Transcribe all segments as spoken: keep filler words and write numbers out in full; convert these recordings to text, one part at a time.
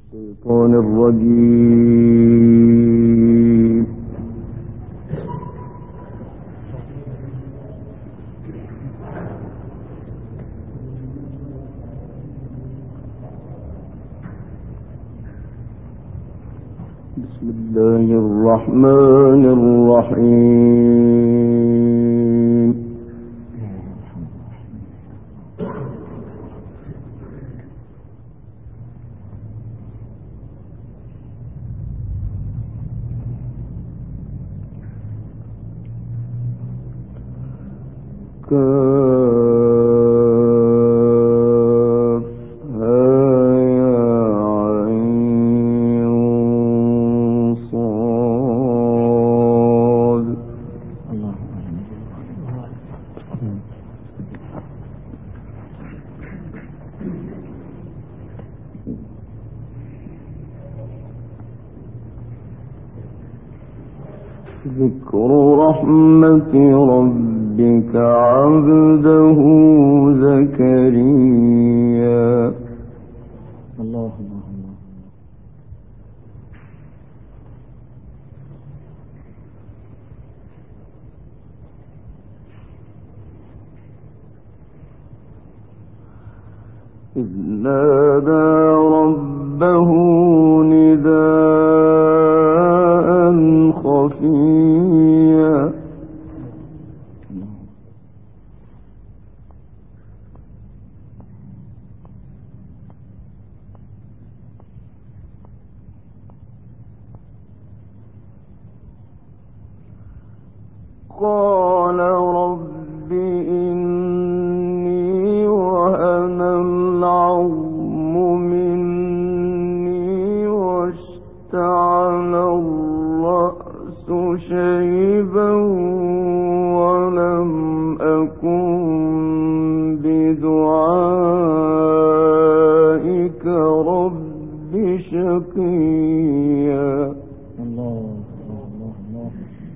الشيطان الرجيم. بسم الله الرحمن الرحيم. ذكر رحمة ربك عبده زكريا. الله الله الله. إذ نادى ربه نداء خفيا. قال رب إني وهن العظم مني واشتعل الرأس شيبا ولم أكن بدعائك رب شقيا. الله الله الله.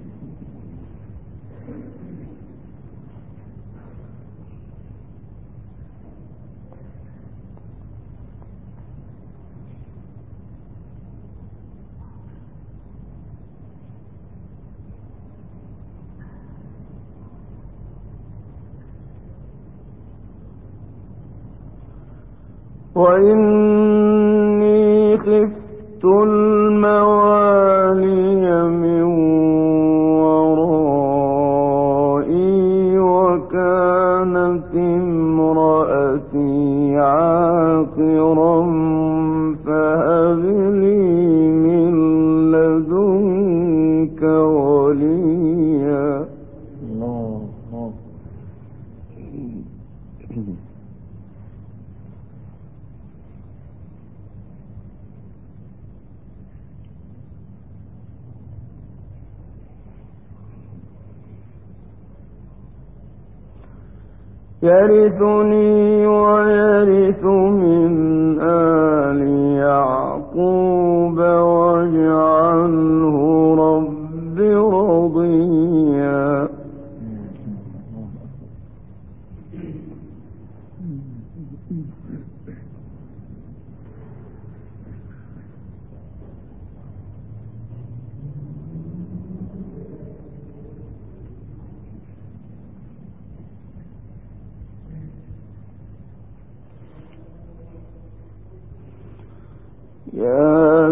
وإني خفت الموالي من ورائي وكانت امرأتي عاقرا فهب لي من لدنك وليا. الله الله. يرثني ويرث من آل يعقوب واجعله رب رضيا. يا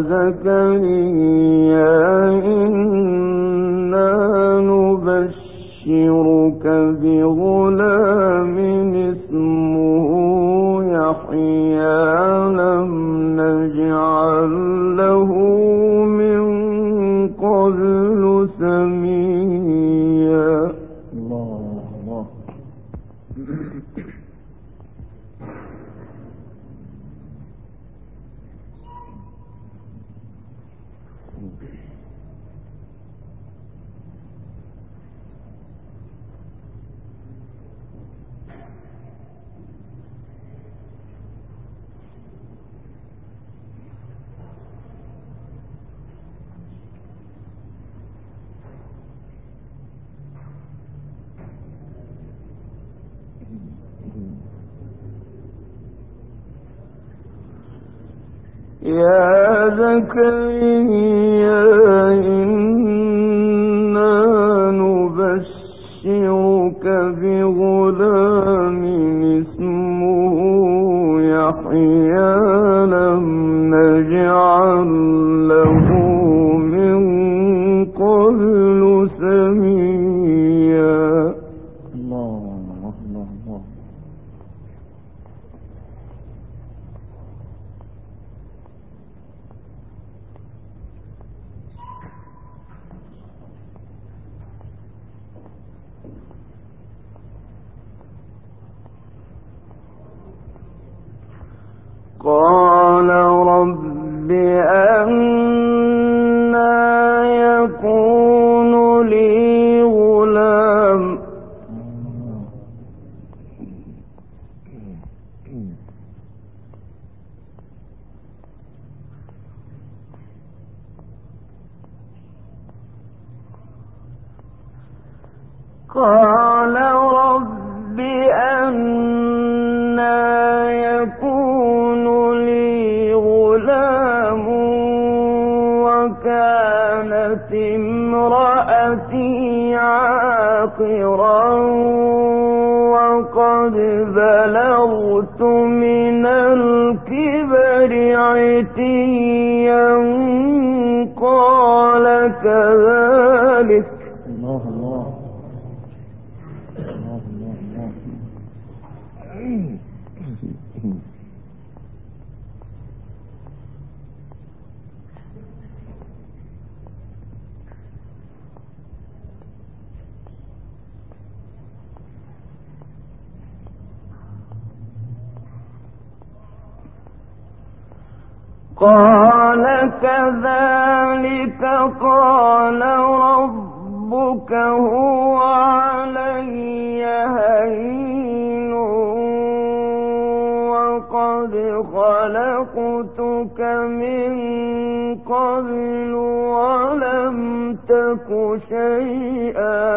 زكريا إنا نبشرك بغلام اسمه يحيى لم نجعل له من قبل سميا. الله الله. يا زكريا إنا نبشرك بغلام اسمه يحيى لم نجعل له من قبل سميا. الله الله الله. قال رب أنى يكون لي غلام قال رب أنى يكون لي غلام وكانت امرأتي عاقرا وقد بلغت من الكبر عتيا قال كذلك الله الله الله الله الله. قال كذلك قال ربك هو علي هين وقد خلقتك من قبل ولم تك شيئا.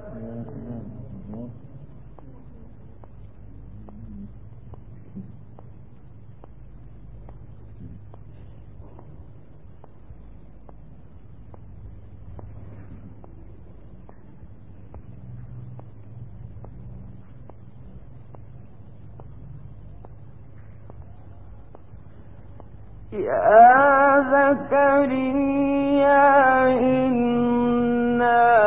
يا زكريا إنا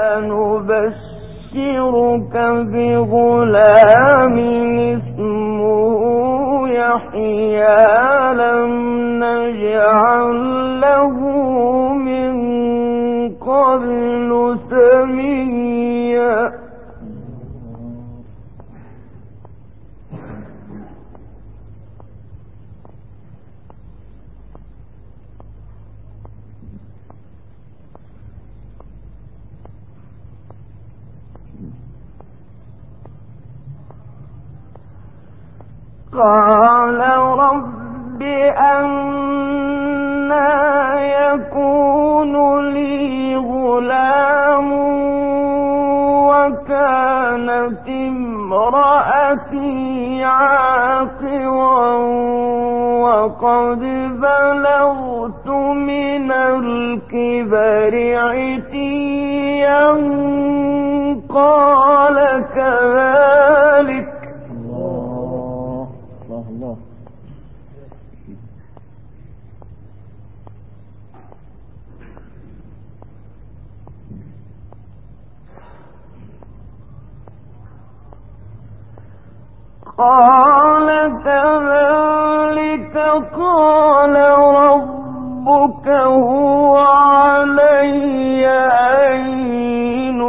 نبشرك بغلام اسمه يحيى لم نجعل له من قبل سميا. قال رب أنى يكون لي غلام وكانت امرأتي عاقرا وقد بلغت من الكبر عتيا قال كذلك الله. قال كذلك قال ربك هو علي هين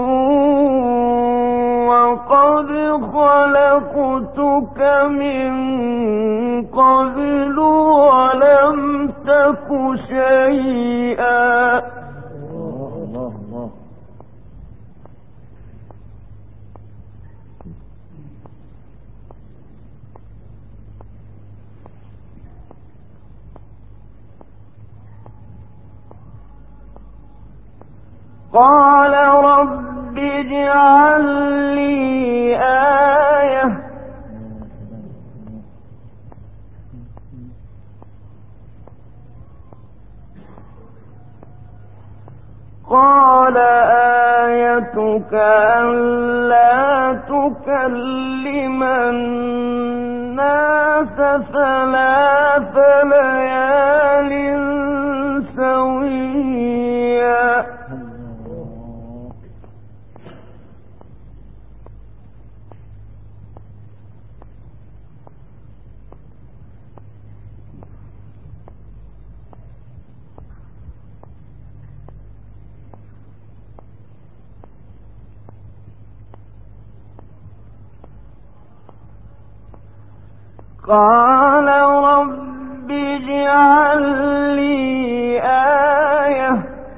وقد خلقتك من قبل ولم تك شيئا. الله الله. قال رب اجعل لي آية ألا تكلم الناس ثلاث ليال سويا. قال رب اجعل لي آية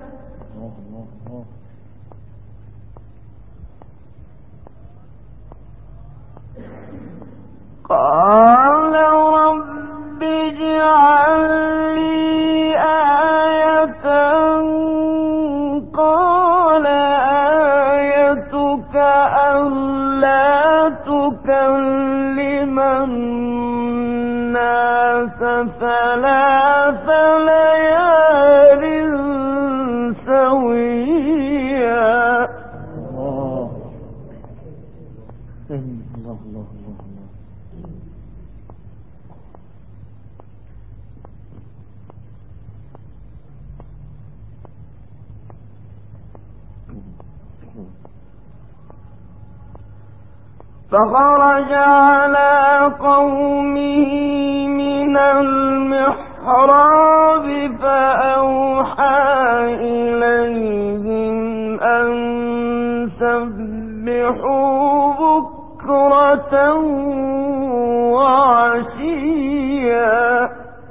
قال رب اجعل لي آية قال آيتك ألا تكلم الناس ثلاث ليال سويا. الله الله الله الله. فخرج على قومه من المحراب فأوحى إليهم أن سبحوا بكرة وعشيا.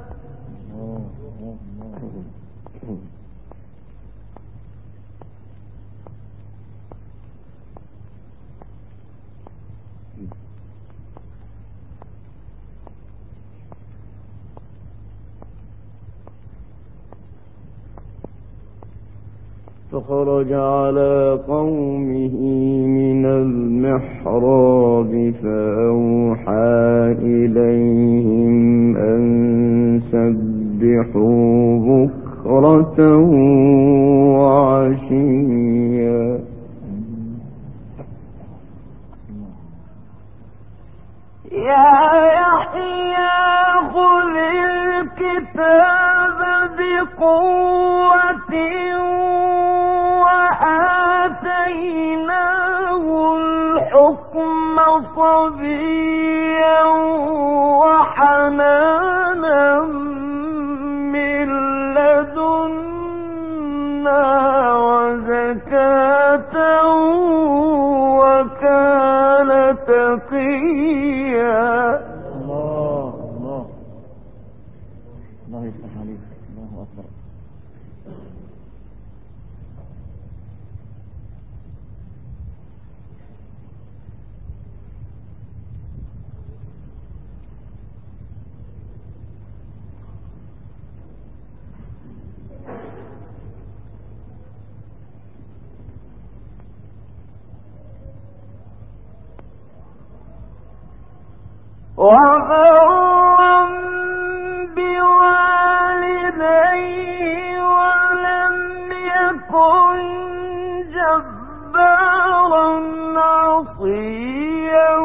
فخرج على قومه من المحراب فأوحى إليهم أن سبحوا بكرة وعشيا. يا يحيى خذ الكتاب بقوة وآتيناه الحكم صبيا وحنانا من لدنا وزكاة وكان تقيا. الله الله الله يفتح عليك. الله أكبر. وبرا بوالديه ولم يكن جبارا عصيا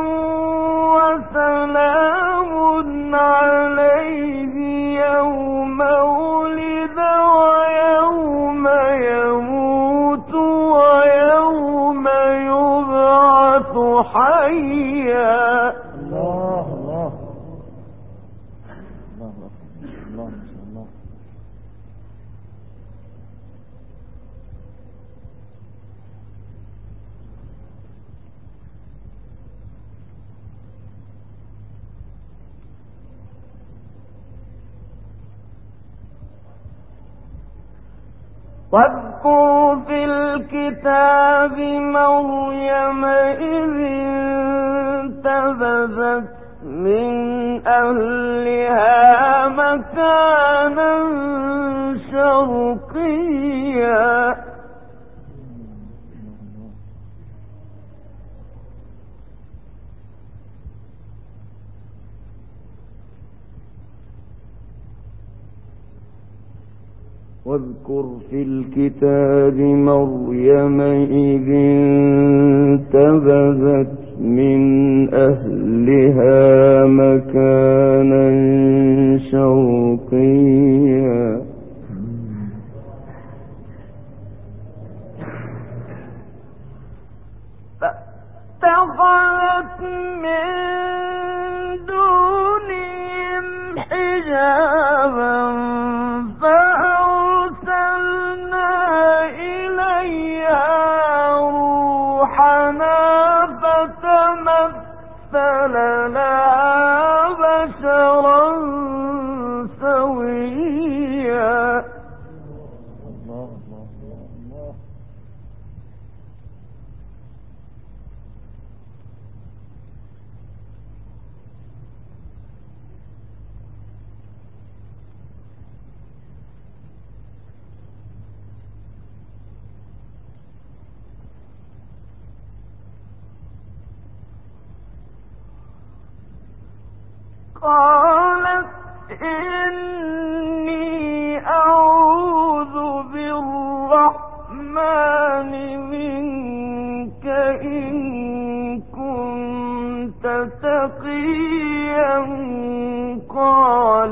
وسلام عليه يوم ولد ويوم يموت ويوم يبعث حيا. الله الله الله أكبر. الله ما شاء الله. واذكر في الكتاب مريم إذ انتبذت من أهلها مكانا شرقيا. واذكر في الكتاب مريم إذ انتبذت من أهلها مكانا شرقيا فاتخذت من دونهم حجابا فأرسلنا إليها روحنا فتمثل لها بشرا سويا. الله الله الله. قالت إني أعوذ بالرحمن منك إن كنت تقيا. قال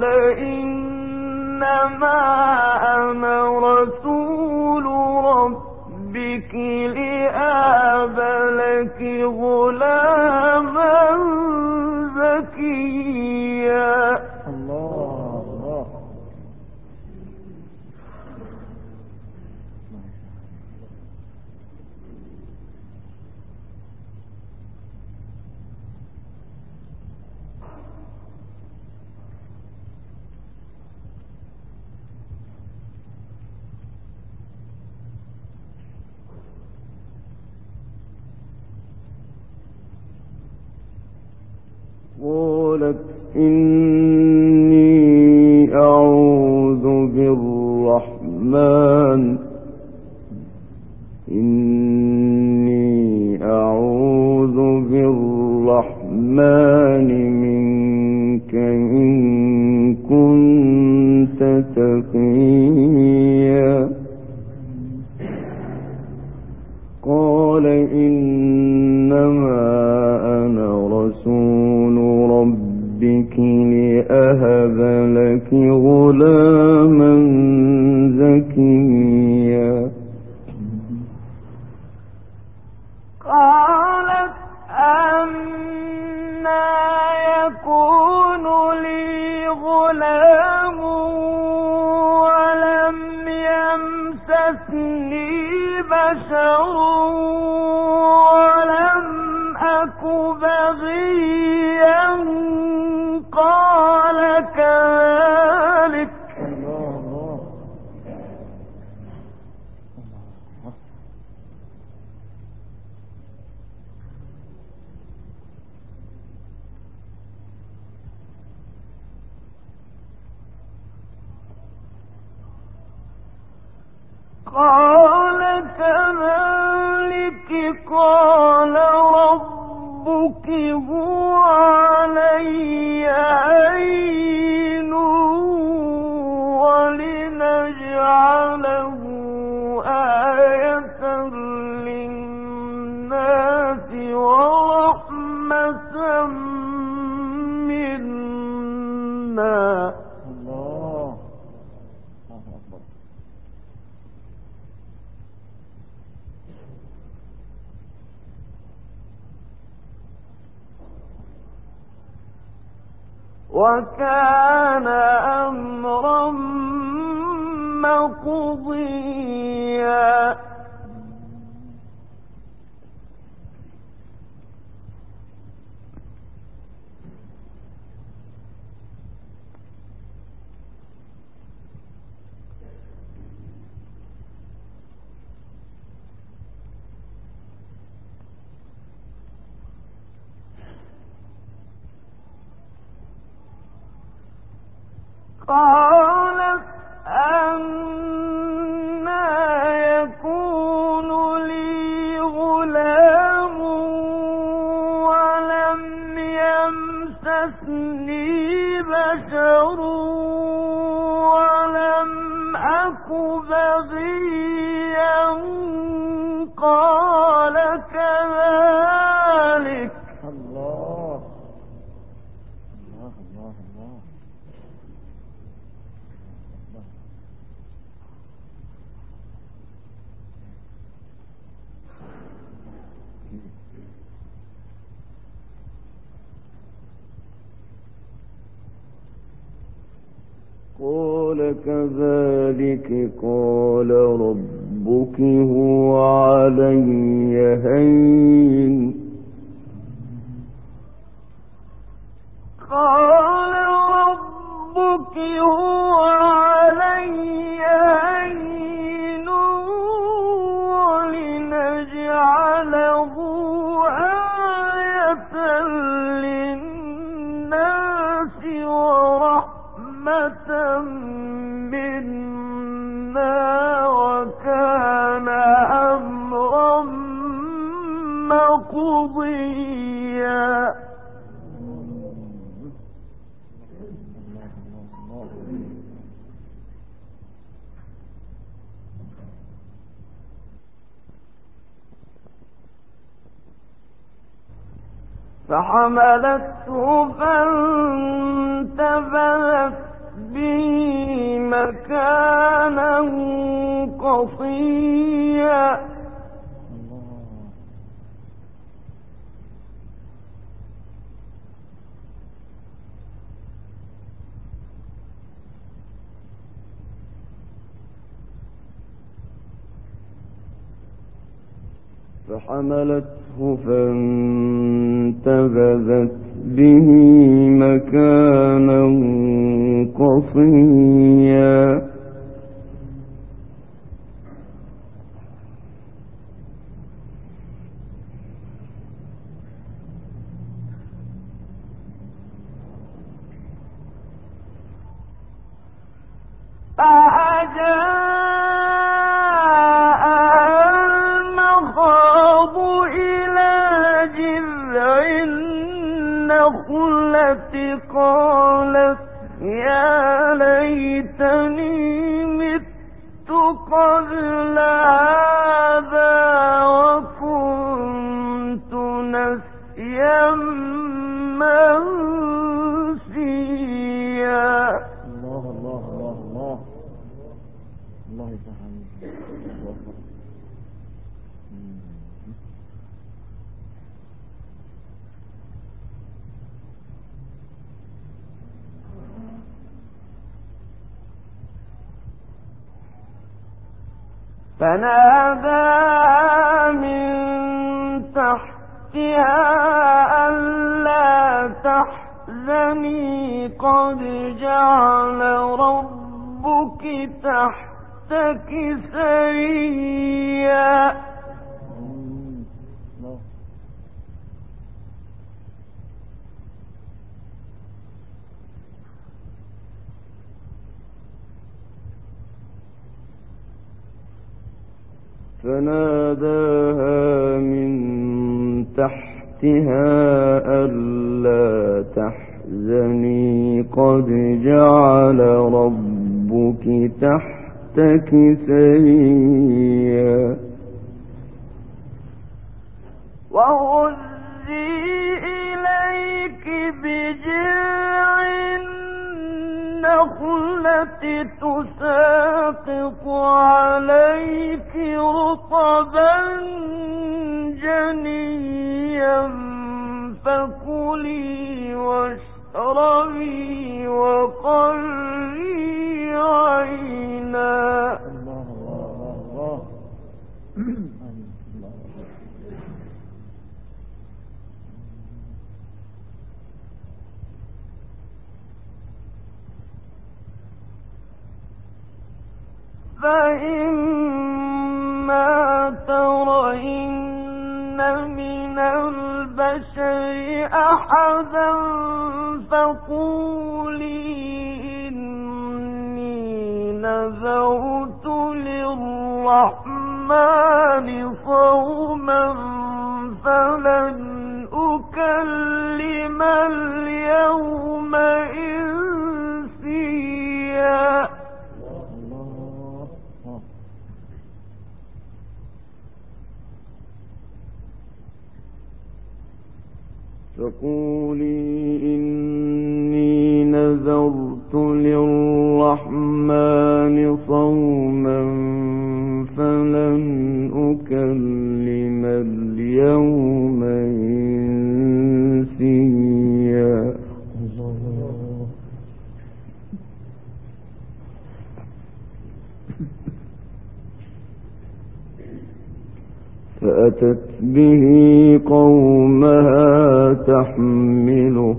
إنما أنا رسول ربك لأهب لك غلاما زكيا. الله الله. قالت إني أعوذ بالرحمن إني أعوذ بالرحمن منك إن كنت تقيا. قال إنما أنا رسول ربك لأهب لك غلاما زكيا. قالت أنى يكون لي غلام ولم يمسسني بشر ولم أك بغيا. قال كذلك الله قال كذلك قال ربك هو علي هين ولنجعله آية للناس ورحمة منا. الله. الله أكبر. وكان أمرا مقضيا. قالت أنى يكون لي غلام ولم يمسسني بشر ولم أك بغيا قال كذلك. الله الله الله الله. قال كذلك قال ربك هو علي هين. قال ربك هو علي هين ولنجعله آية للناس ورحمة منا وكان أمرا مقضيا. فحملته فانتبذت به مكانا قصيا. فحملته فانتبذت به مكانا قصيا. التي قالت يا ليتني مت قبل هذا وكنت نسيا منسيا. الله الله الله الله الله يفتح عليك. فنادى من تحتها ألا تحزني قد جعل ربك تحتك سريا. فناداها من تحتها ألا تحزني قد جعل ربك تحتك سريا. وهزي إليك بجذع النخلة تساقط عليك رطبا جنيا فكلي واشربي وقري عينا. الله الله الله فإما ترين من البشر أحدا فقولي إني نذرت للرحمن صوما فلن أكلم اليوم إنسيا. فقولي إني نذرت للرحمن صوما فلن أكلم اليوم إنسيا. فأتت به قومها تحمله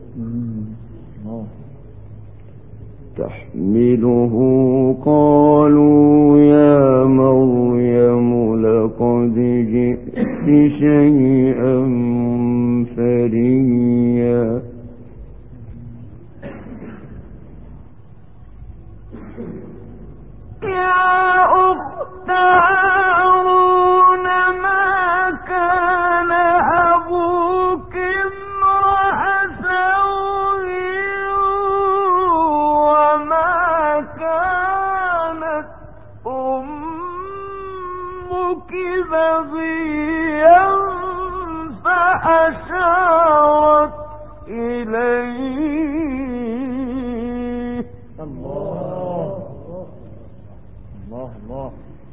تحمله قالوا يا مريم لقد جئت شيئا فريا. يا أخت هارون ما كان أبوك امرأ سوء وما كانت أمك بغيا فأشارت إليه. الله الله الله.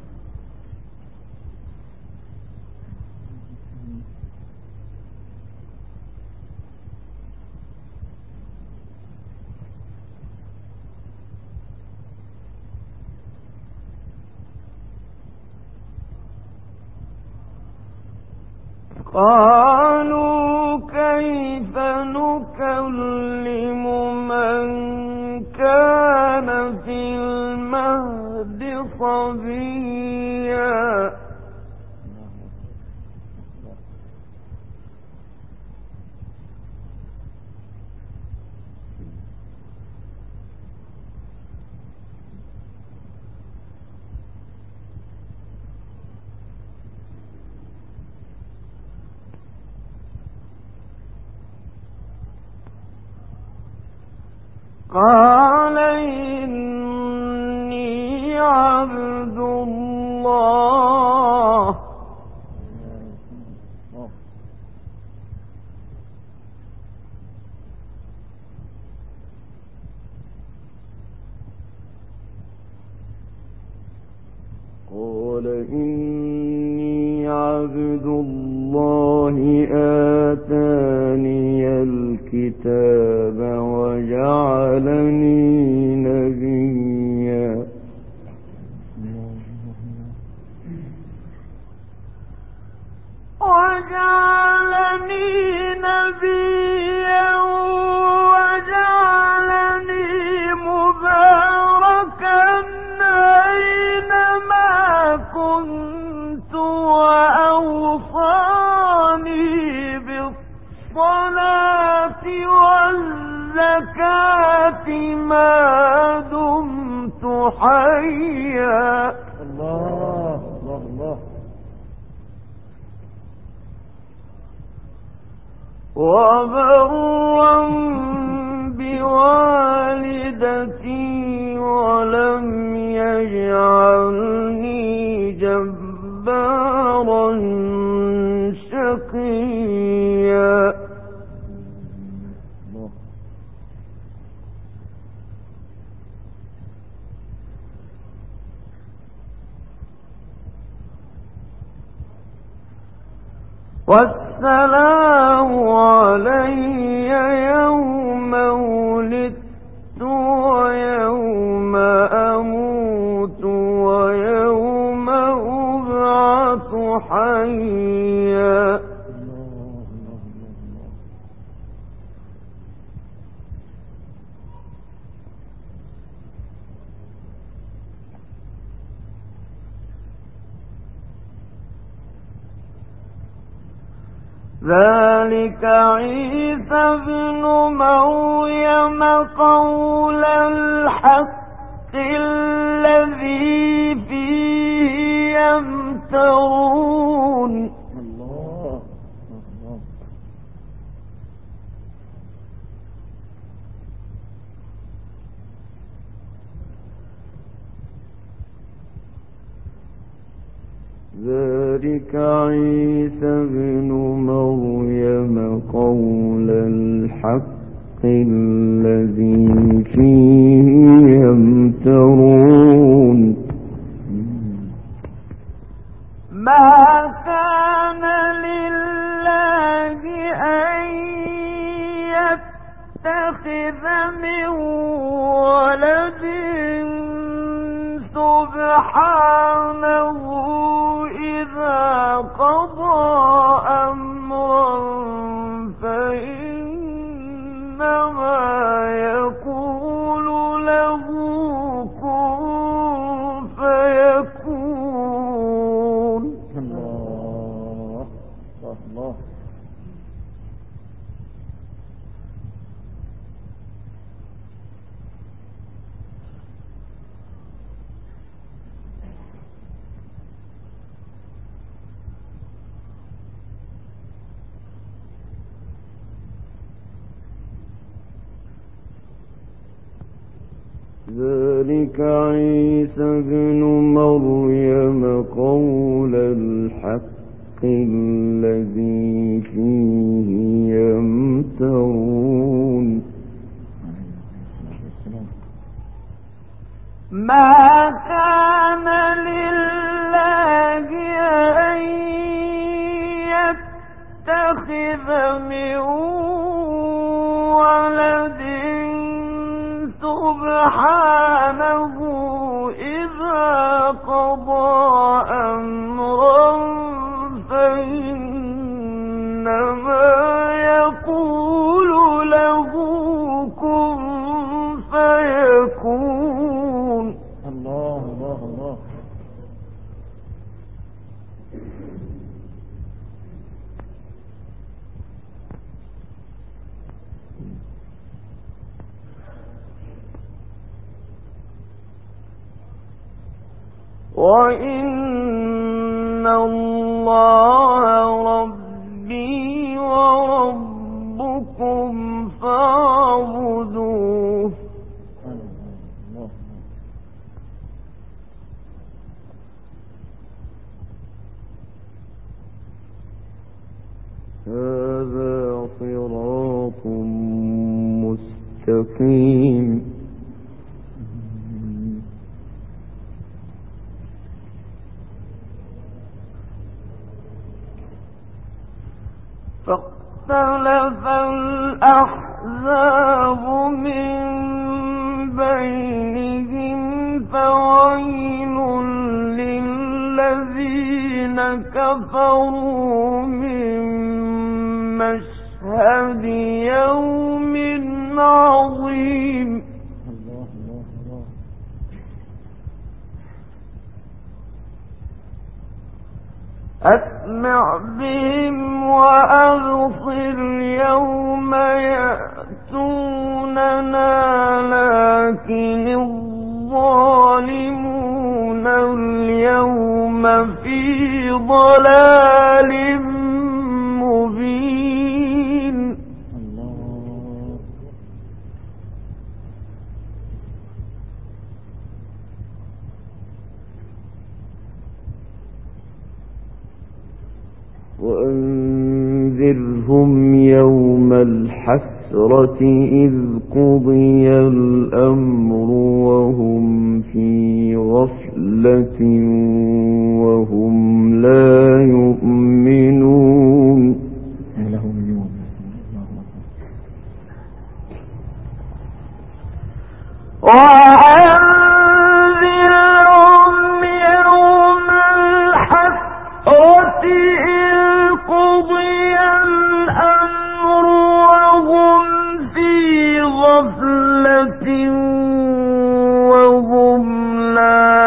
قالوا كيف نكلم من كان في المهد صبيا. قال إني عبد الله قال إني عبد الله آتاني الكتاب وجعلني نبيا. وجعلني نبيا وجعلني مباركا أينما كنت وأوصاني بالصلاة والزكاة ما دمت حيا. الله الله الله. وبرا بوالدتي ولم يجعلني جبارا شقيا. والسلام علي يوم ولدت ويوم أموت ويوم أبعث حيا. ذلك عيسى ابن مريم قول الحق الذي فيه يمترون. الله الله. ذلك ذلك عيسى ابن مريم قول الحق الذي فيه يمترون ما كان لله أن يتخذ من ولد سبحانه إذا قضى أمرا فإنما يقول له كن فيكون. الله الله ذلك عيسى ابن مريم قول الحق الذي فيه يمترون ما كان لله أن يتخذ من ولد سبحانه إذا قضى أمرا فإنما يقول له كن فيكون. الله الله الله وإن الله ربي وربكم فاعبدوه. هذا صراط مستقيم فاختلف الأحزاب من بينهم فويل للذين كفروا من مشهد يوم عظيم. أسمع بهم وأبصر يوم يأتوننا لكن الظالمون اليوم في ضلال مبين. وأنذرهم يوم الحسرة إذ قضي الأمر وهم في غفلة وهم لا يؤمنون. وأنذرهم يوم الحسرة إذ قضي الأمر وهم في غفلة وهم لا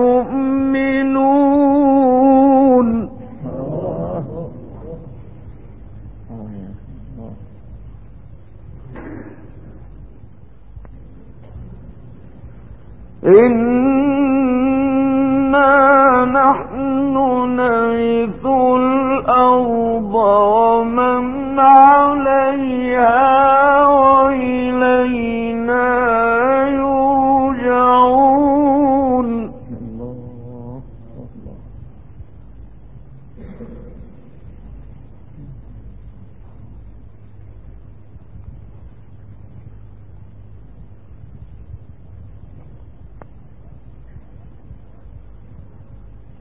يؤمنون. إنا نحن نرث الأرض ومن عليها وإلينا يرجعون.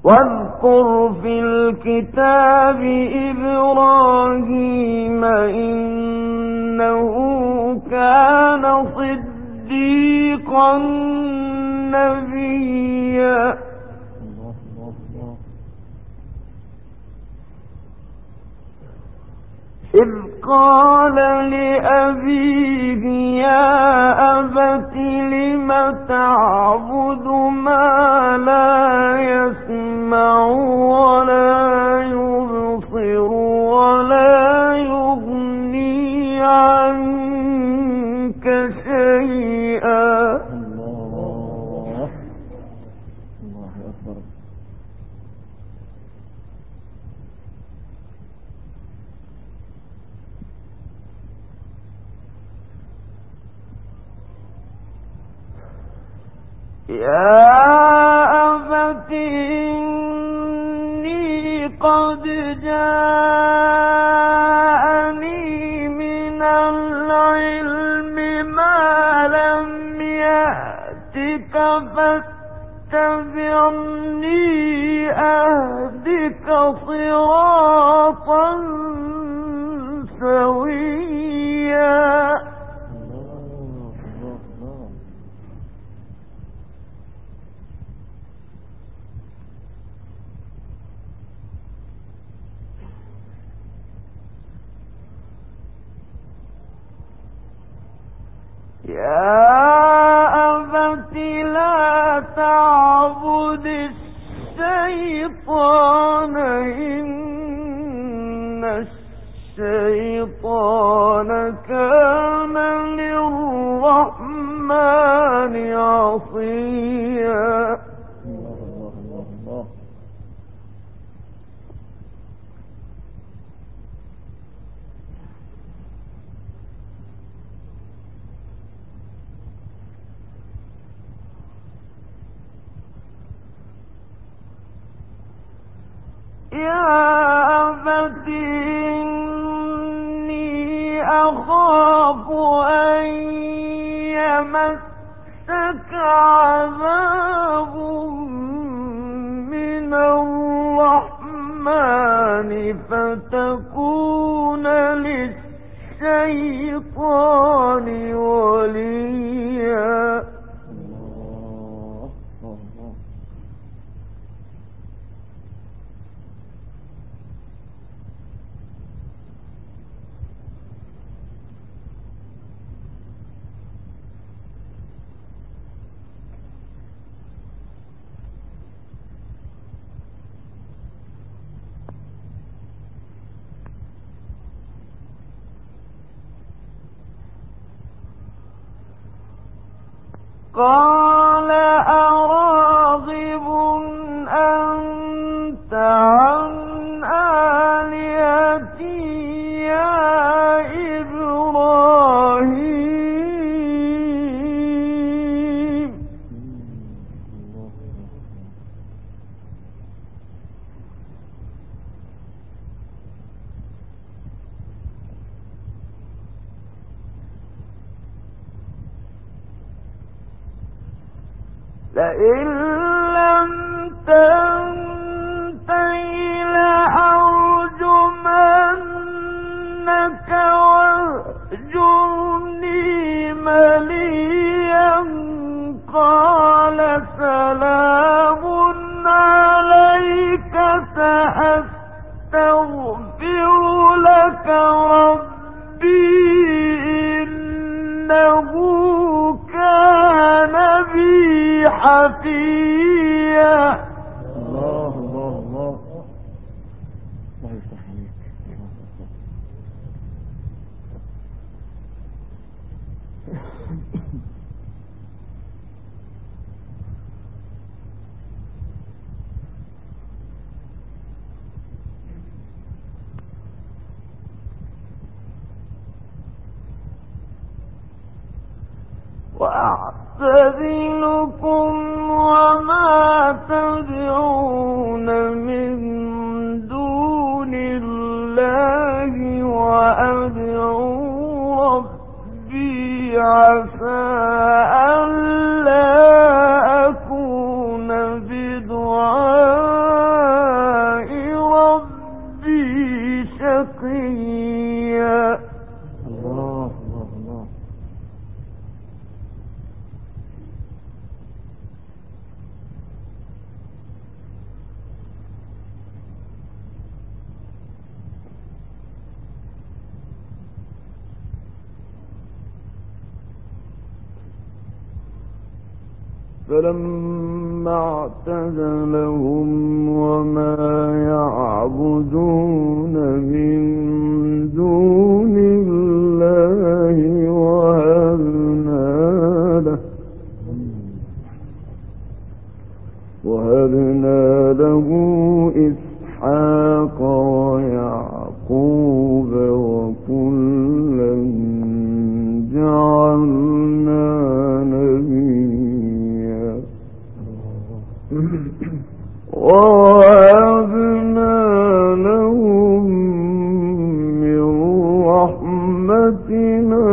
واذكر في الكتاب إبراهيم إنه كان صديقا نبيا. إذ قال لأبيه يا أبت لم تعبد ما لا يسمع ولا يبصر ولا يغني عنك شيئا. الله الله أكبر. يا أبت إني قد جاءني من العلم ما لم يأتك فاتبعني أهدك صراطا سويا. يا أبت لا تعبد الشيطان إن الشيطان كان للرحمن عصيا. يا أبت إني أخاف أن يمسك عذاب من الرحمن فتكون للشيطان وليا. قال أراغب أنت عن آلهتي يا إبراهيم. لئن لم تنته لأرجمنك واهجرني مليا. قال سلام عليك سأستغفر لك ربي إنه كان بي حفيا. الله الله الله الله يفتح عليك. وأعتزلكم وما تدعون من دون الله وأدعو ربي عسى ألا أكون بدعاء فلما اعتزلهم وما يعبدون من دون الله وهبنا له وهبنا له إسحاق ويعقوب وكلا جعلنا نبيا ووهبنا لهم من رحمتنا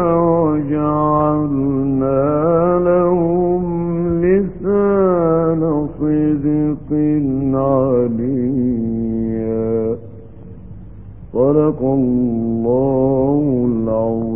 وجعلنا لهم لسان صدق عليا. صدق الله العظيم.